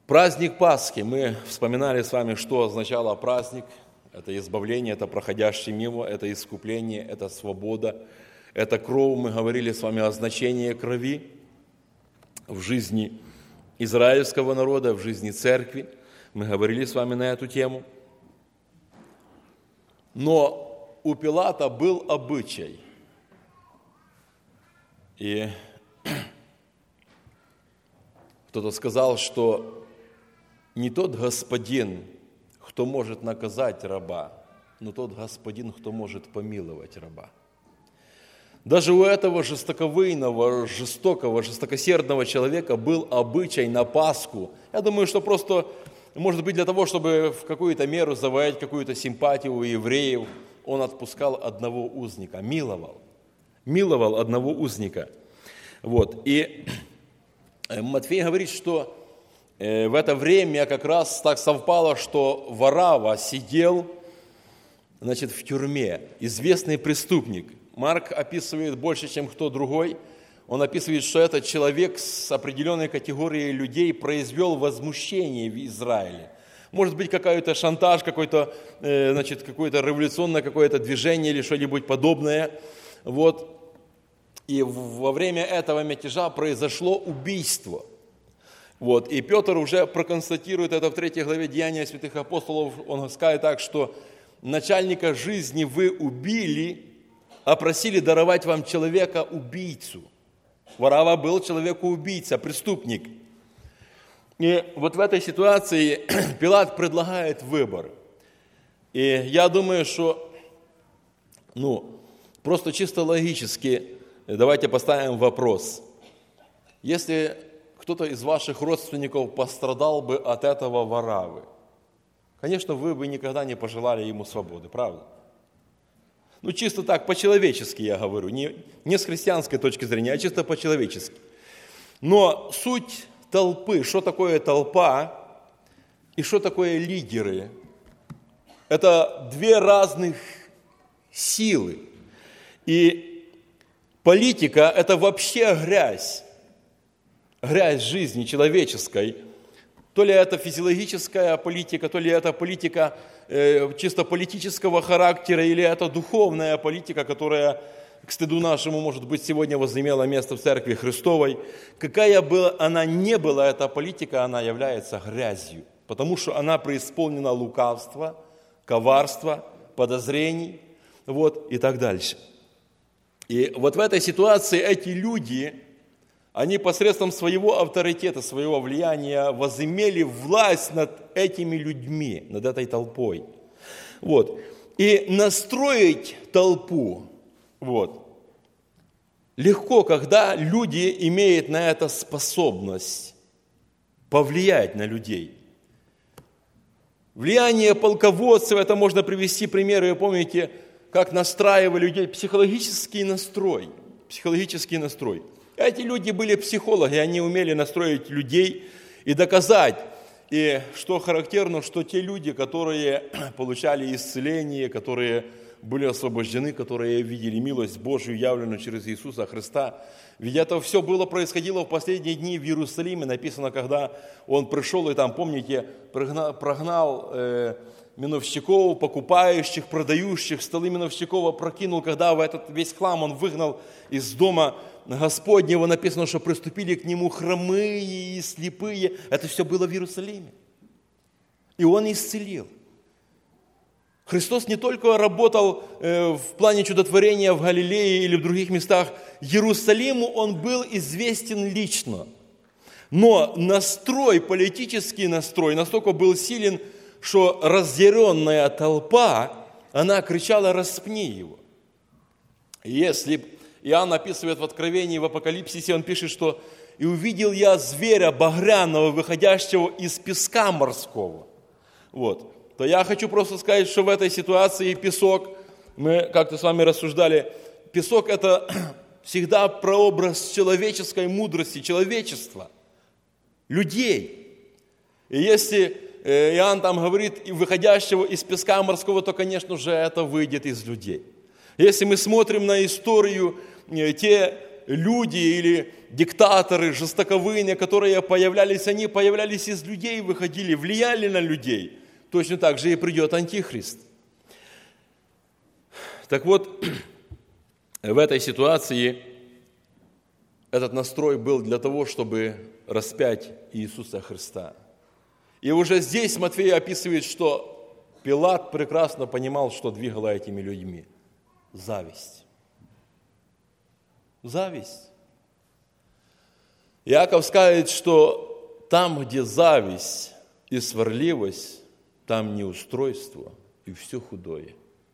Праздник Пасхи. Мы вспоминали с вами, что означало праздник. Это избавление, это проходящее мимо, это искупление, это свобода, это кровь. Мы говорили с вами о значении крови в жизни израильского народа, в жизни церкви. Мы говорили с вами на эту тему. Но у Пилата был обычай. И кто-то сказал, что не тот господин, кто может наказать раба, но тот господин, кто может помиловать раба. Даже у этого жестоковыйного, жестокосердного человека был обычай на Пасху. Я думаю, что просто, может быть, для того, чтобы в какую-то меру завоевать какую-то симпатию у евреев, он отпускал одного узника, миловал одного узника. Вот. И Матфей говорит, что в это время как раз так совпало, что Варава сидел, в тюрьме, известный преступник. Марк описывает больше, чем кто другой. Он описывает, что этот человек с определенной категорией людей произвел возмущение в Израиле. Может быть, какой-то шантаж, какое-то революционное какое-то движение или что-нибудь подобное. Вот. И во время этого мятежа произошло убийство. Вот. И Петр уже проконстатирует это в 3 главе Деяния святых апостолов. Он скажет так, что начальника жизни вы убили, а просили даровать вам человека-убийцу. Варава был человек-убийца, преступник. И вот в этой ситуации Пилат предлагает выбор. И я думаю, что, просто чисто логически давайте поставим вопрос. Если кто-то из ваших родственников пострадал бы от этого Варавы, конечно, вы бы никогда не пожелали ему свободы, правда? Чисто так, по-человечески я говорю, не с христианской точки зрения, а чисто по-человечески. Но суть толпы, что такое толпа и что такое лидеры, это две разных силы. И политика – это вообще грязь жизни человеческой. То ли это физиологическая политика, то ли это политика чисто политического характера, или это духовная политика, которая, к стыду нашему, может быть, сегодня возымела место в Церкви Христовой. Какая бы она ни была, эта политика, она является грязью, потому что она преисполнена лукавства, коварства, подозрений, и так дальше. И вот в этой ситуации эти люди, они посредством своего авторитета, своего влияния возымели власть над этими людьми, над этой толпой. И настроить толпу, легко, когда люди имеют на это способность повлиять на людей. Влияние полководцев, это можно привести примеры, вы помните, как настраивали людей, психологический настрой. Эти люди были психологи, они умели настроить людей и доказать. И что характерно, что те люди, которые получали исцеление, которые были освобождены, которые видели милость Божию, явленную через Иисуса Христа, ведь это все происходило в последние дни в Иерусалиме. Написано, когда он пришел и там, помните, прогнал миновщиков, покупающих, продающих, столы миновщиков опрокинул, когда в этот весь хлам он выгнал из дома Господнего, написано, что приступили к нему хромые и слепые. Это все было в Иерусалиме. И он исцелил. Христос не только работал в плане чудотворения в Галилее или в других местах. Иерусалиму он был известен лично. Но политический настрой настолько был силен, что разъяренная толпа, она кричала: «Распни его». Если Иоанн описывает в Откровении, в Апокалипсисе, он пишет, что «И увидел я зверя багряного, выходящего из песка морского». То я хочу просто сказать, что в этой ситуации песок, мы как-то с вами рассуждали, песок – это всегда прообраз человеческой мудрости, человечества, людей. И если Иоанн там говорит выходящего из песка морского, то, конечно же, это выйдет из людей. Если мы смотрим на историю, те люди или диктаторы, жестоковыйные, которые появлялись, они появлялись из людей, выходили, влияли на людей. Точно так же и придет Антихрист. Так вот, в этой ситуации этот настрой был для того, чтобы распять Иисуса Христа. И уже здесь Матфей описывает, что Пилат прекрасно понимал, что двигало этими людьми. Зависть. Зависть. Иаков скажет, что там, где зависть и сварливость, там неустройство и все худое.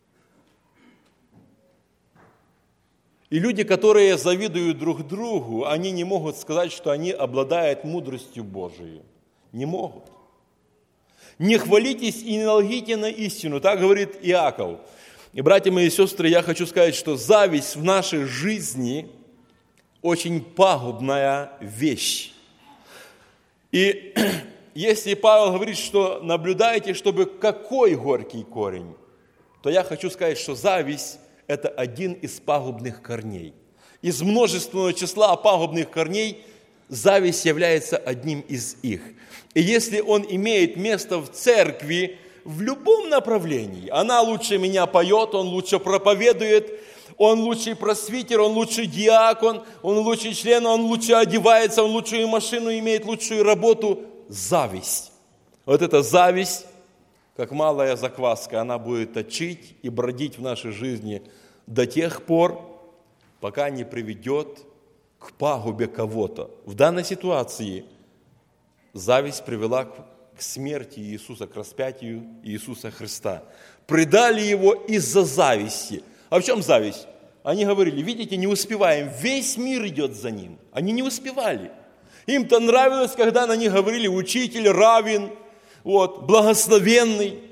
И люди, которые завидуют друг другу, они не могут сказать, что они обладают мудростью Божией. Не могут. Не хвалитесь и не лгите на истину, так говорит Иаков. И, братья мои и сестры, я хочу сказать, что зависть в нашей жизни очень пагубная вещь. И если Павел говорит, что наблюдайте, чтобы какой горький корень, то я хочу сказать, что зависть – это один из пагубных корней. Из множественного числа пагубных корней зависть является одним из их. И если он имеет место в церкви в любом направлении, она лучше меня поет, он лучше проповедует, он лучший просвитер, он лучший диакон, он лучший член, он лучше одевается, он лучшую машину имеет, лучшую работу. Зависть. Вот эта зависть, как малая закваска, она будет точить и бродить в нашей жизни до тех пор, пока не приведет к пагубе кого-то. В данной ситуации зависть привела к смерти Иисуса, к распятию Иисуса Христа. Предали Его из-за зависти. А в чем зависть? Они говорили, видите, не успеваем, весь мир идет за Ним. Они не успевали. Им-то нравилось, когда на них говорили учитель, раввин, благословенный.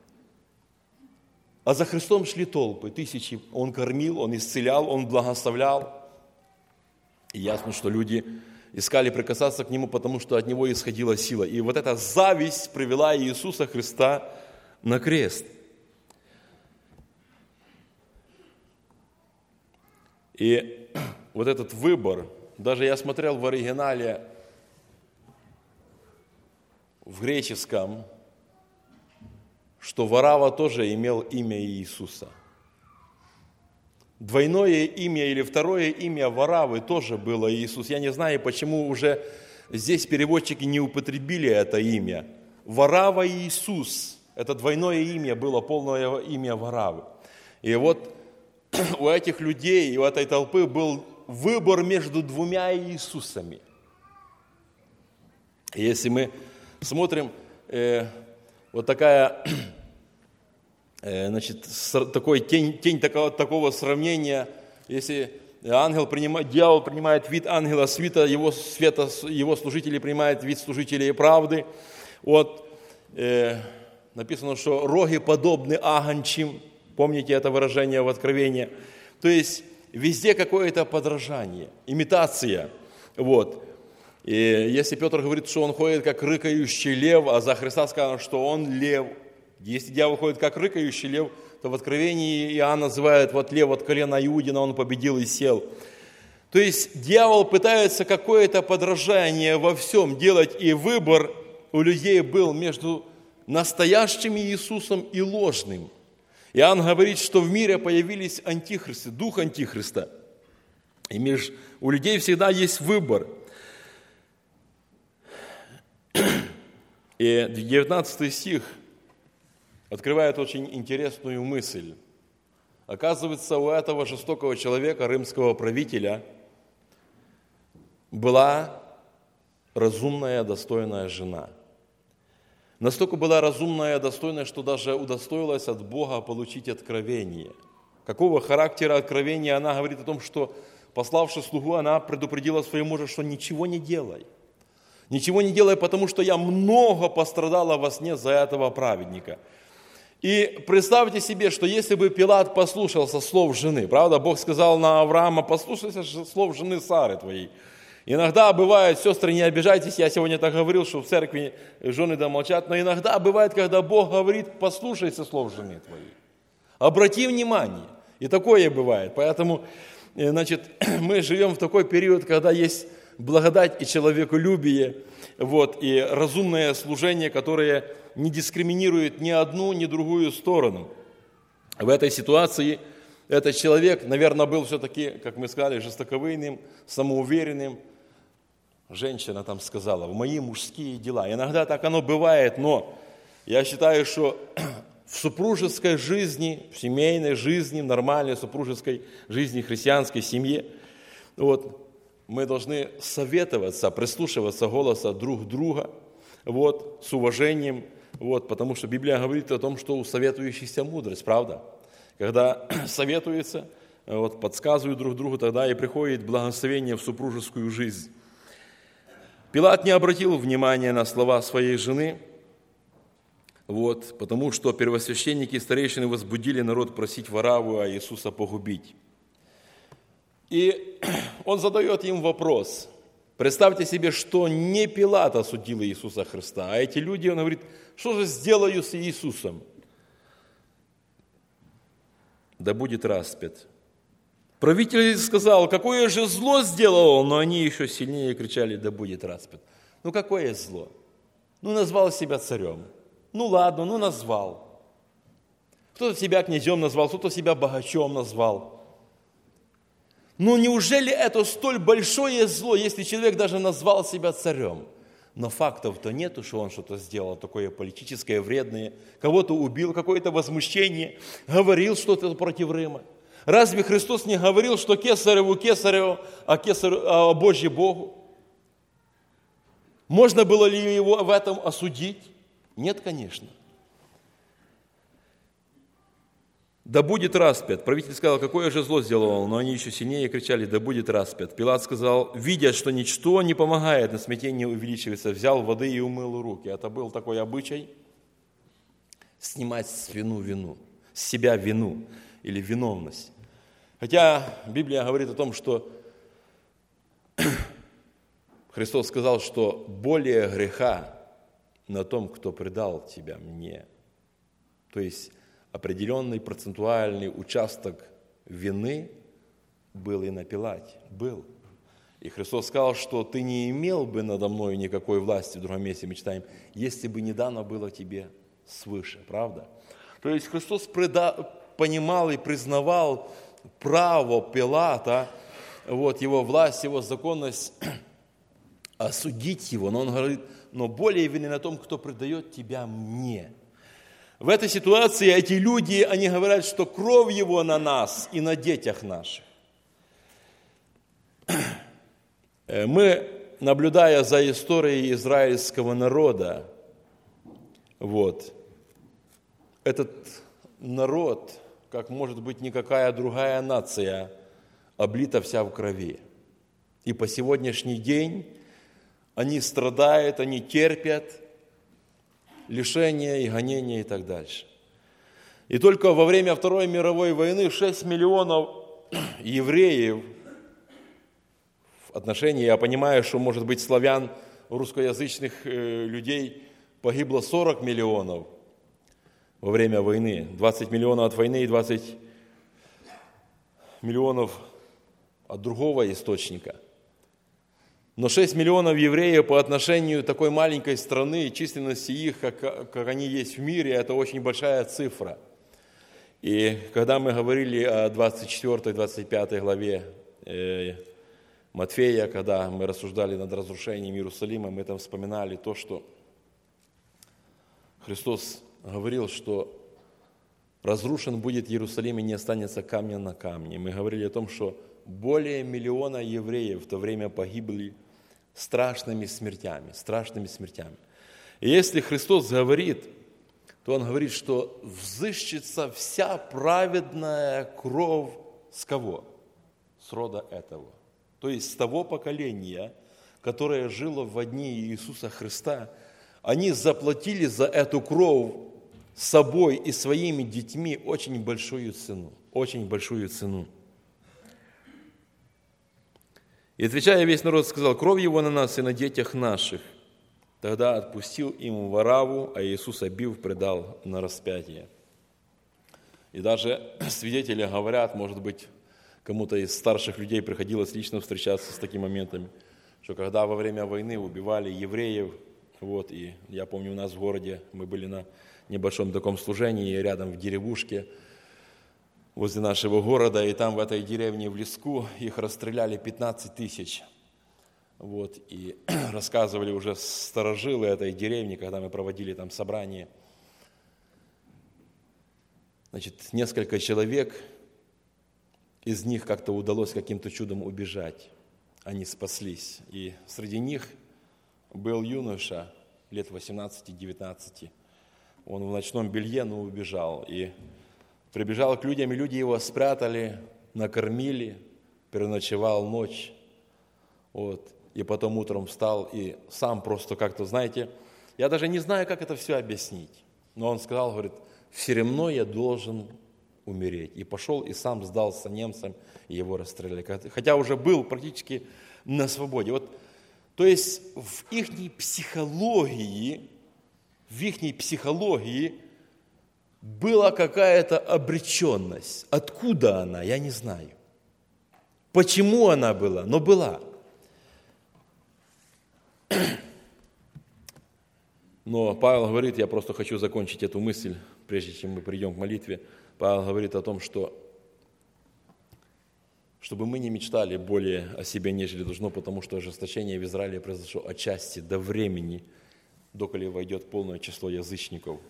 А за Христом шли толпы, тысячи. Он кормил, Он исцелял, Он благословлял. И ясно, что люди искали прикасаться к Нему, потому что от Него исходила сила. И вот эта зависть привела Иисуса Христа на крест. И вот этот выбор, даже я смотрел в оригинале, в греческом, что Варава тоже имел имя Иисуса. Двойное имя или второе имя Варавы тоже было Иисус. Я не знаю, почему уже здесь переводчики не употребили это имя. Варава Иисус. Это двойное имя было, полное имя Варавы. И вот у этих людей, у этой толпы был выбор между двумя Иисусами. И если мы смотрим, вот такая... такой тень такого сравнения, если дьявол принимает вид ангела света, его служители принимают вид служителей правды. Написано, что роги подобны агончим, помните это выражение в Откровении. То есть везде какое-то подражание, имитация. И если Петр говорит, что он ходит как рыкающий лев, а за Христа сказано, что он лев. Если дьявол ходит как рыкающий лев, то в Откровении Иоанн называет лев от колена Иудина, он победил и сел. То есть дьявол пытается какое-то подражание во всем делать, и выбор у людей был между настоящим Иисусом и ложным. Иоанн говорит, что в мире появились антихристы, дух антихриста. И у людей всегда есть выбор. И 19 стих открывает очень интересную мысль. Оказывается, у этого жестокого человека, римского правителя, была разумная, достойная жена. Настолько была разумная, достойная, что даже удостоилась от Бога получить откровение. Какого характера откровения? Она говорит о том, что, пославши слугу, она предупредила своего мужа, что ничего не делай. Ничего не делай, потому что я много пострадала во сне за этого праведника. И представьте себе, что если бы Пилат послушался слов жены, правда, Бог сказал на Авраама, послушайся слов жены Сары твоей. Иногда бывает, сестры, не обижайтесь, я сегодня так говорил, что в церкви жены да молчат, но иногда бывает, когда Бог говорит, послушайся слов жены твоей. Обрати внимание. И такое бывает. Поэтому значит, мы живем в такой период, когда есть благодать и человеколюбие, и разумное служение, которое не дискриминирует ни одну, ни другую сторону. В этой ситуации этот человек, наверное, был все-таки, как мы сказали, жестоковыйным, самоуверенным. Женщина там сказала: в мои мужские дела. Иногда так оно бывает, но я считаю, что в супружеской жизни, в семейной жизни, в нормальной супружеской жизни, христианской семье, мы должны советоваться, прислушиваться голоса друг друга, с уважением, потому что Библия говорит о том, что у советующихся мудрость, правда? Когда советуются, подсказывают друг другу, тогда и приходит благословение в супружескую жизнь. Пилат не обратил внимания на слова своей жены, потому что первосвященники и старейшины возбудили народ просить Варавву, а Иисуса погубить. И он задает им вопрос. Представьте себе, что не Пилат осудил Иисуса Христа, а эти люди, он говорит: что же сделаю с Иисусом? Да будет распят. Правитель сказал: какое же зло сделал он? Но они еще сильнее кричали: да будет распят. Какое зло? Назвал себя царем. Ладно, назвал. Кто-то себя князем назвал, кто-то себя богачом назвал. Неужели это столь большое зло, если человек даже назвал себя царем? Но фактов-то нету, что он что-то сделал такое политическое, вредное, кого-то убил, какое-то возмущение, говорил что-то против Рима. Разве Христос не говорил, что кесареву кесареву, а Божье Богу? Можно было ли его в этом осудить? Нет, конечно. Да будет распят. Правитель сказал: какое же зло сделал он? Но они еще сильнее кричали: да будет распят. Пилат сказал, видя, что ничто не помогает, на смятение увеличивается, взял воды и умыл руки. Это был такой обычай снимать с себя вину или виновность. Хотя Библия говорит о том, что Христос сказал, что более греха на том, кто предал тебя мне. То есть определенный процентуальный участок вины был и на Пилате. Был. И Христос сказал, что ты не имел бы надо мной никакой власти, в другом месте мы читаем, если бы не дано было тебе свыше. Правда? То есть Христос понимал и признавал право Пилата, его власть, его законность осудить его. Но он говорит: но более вины на том, кто предает тебя мне. В этой ситуации эти люди, они говорят, что кровь его на нас и на детях наших. Мы, наблюдая за историей израильского народа, этот народ, как может быть никакая другая нация, облита вся в крови. И по сегодняшний день они страдают, они терпят лишения и гонения и так дальше. И только во время Второй мировой войны 6 миллионов евреев в отношении, я понимаю, что, может быть, славян, русскоязычных людей погибло 40 миллионов во время войны. 20 миллионов от войны и 20 миллионов от другого источника. Но 6 миллионов евреев по отношению такой маленькой страны, численности их, как они есть в мире, это очень большая цифра. И когда мы говорили о 24-25 главе Матфея, когда мы рассуждали над разрушением Иерусалима, мы там вспоминали то, что Христос говорил, что разрушен будет Иерусалим и не останется камня на камне. Мы говорили о том, что более миллиона евреев в то время погибли страшными смертями. И если Христос говорит, то Он говорит, что взыщется вся праведная кровь с кого? С рода этого. То есть с того поколения, которое жило в дни Иисуса Христа, они заплатили за эту кровь собой и своими детьми очень большую цену. И отвечая, весь народ сказал: кровь его на нас и на детях наших. Тогда отпустил им Варавву, а Иисус, обив, предал на распятие. И даже свидетели говорят, может быть, кому-то из старших людей приходилось лично встречаться с такими моментами, что когда во время войны убивали евреев, вот, и я помню, у нас в городе мы были на небольшом таком служении, рядом в деревушке, возле нашего города, и там в этой деревне в леску их расстреляли 15 тысяч. Вот, и рассказывали уже старожилы этой деревни, когда мы проводили там собрание. Значит, несколько человек, из них как-то удалось каким-то чудом убежать. Они спаслись. И среди них был юноша лет 18-19. Он в ночном белье, но убежал. И прибежал к людям, и люди его спрятали, накормили, переночевал ночь. Вот. И потом утром встал и сам просто как-то, знаете, я даже не знаю, как это все объяснить. Но он сказал, говорит, все равно я должен умереть. И пошел и сам сдался немцам, и его расстреляли. Хотя уже был практически на свободе. Вот, то есть в их психологии была какая-то обреченность. Откуда она, я не знаю. Почему она была, но была. Но Павел говорит, я просто хочу закончить эту мысль, прежде чем мы придем к молитве. Павел говорит о том, что чтобы мы не мечтали более о себе, нежели должно, потому что ожесточение в Израиле произошло отчасти до времени, доколе войдет полное число язычников.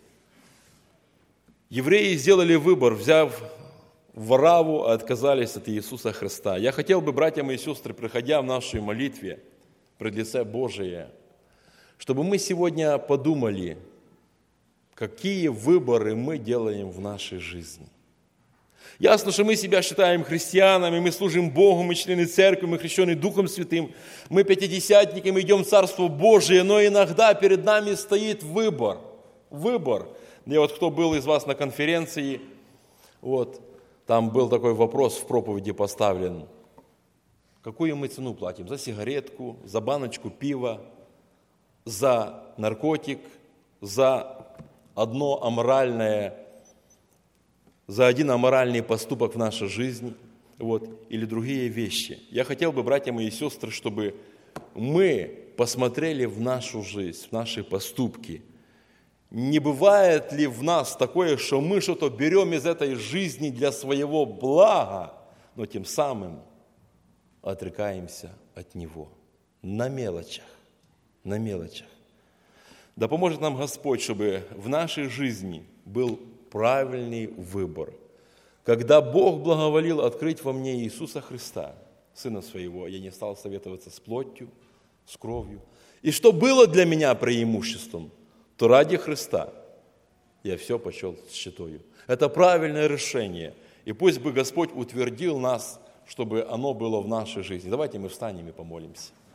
Евреи сделали выбор, взяв вараву, отказались от Иисуса Христа. Я хотел бы, братья и сестры, приходя в нашей молитве пред лице Божие, чтобы мы сегодня подумали, какие выборы мы делаем в нашей жизни. Ясно, что мы себя считаем христианами, мы служим Богу, мы члены церкви, мы крещены Духом Святым, мы пятидесятники, мы идем в Царство Божие, но иногда перед нами стоит выбор. Выбор. И вот кто был из вас на конференции, вот, там был такой вопрос в проповеди поставлен. Какую мы цену платим? За сигаретку, за баночку пива, за наркотик, за один аморальный поступок в нашей жизни, вот, или другие вещи. Я хотел бы, братья мои и сестры, чтобы мы посмотрели в нашу жизнь, в наши поступки. Не бывает ли в нас такое, что мы что-то берем из этой жизни для своего блага, но тем самым отрекаемся от Него на мелочах. На мелочах. Да поможет нам Господь, чтобы в нашей жизни был правильный выбор. Когда Бог благоволил открыть во мне Иисуса Христа, Сына Своего, я не стал советоваться с плотью, с кровью. И что было для меня преимуществом, то ради Христа я все почел счетою. Это правильное решение. И пусть бы Господь утвердил нас, чтобы оно было в нашей жизни. Давайте мы встанем и помолимся.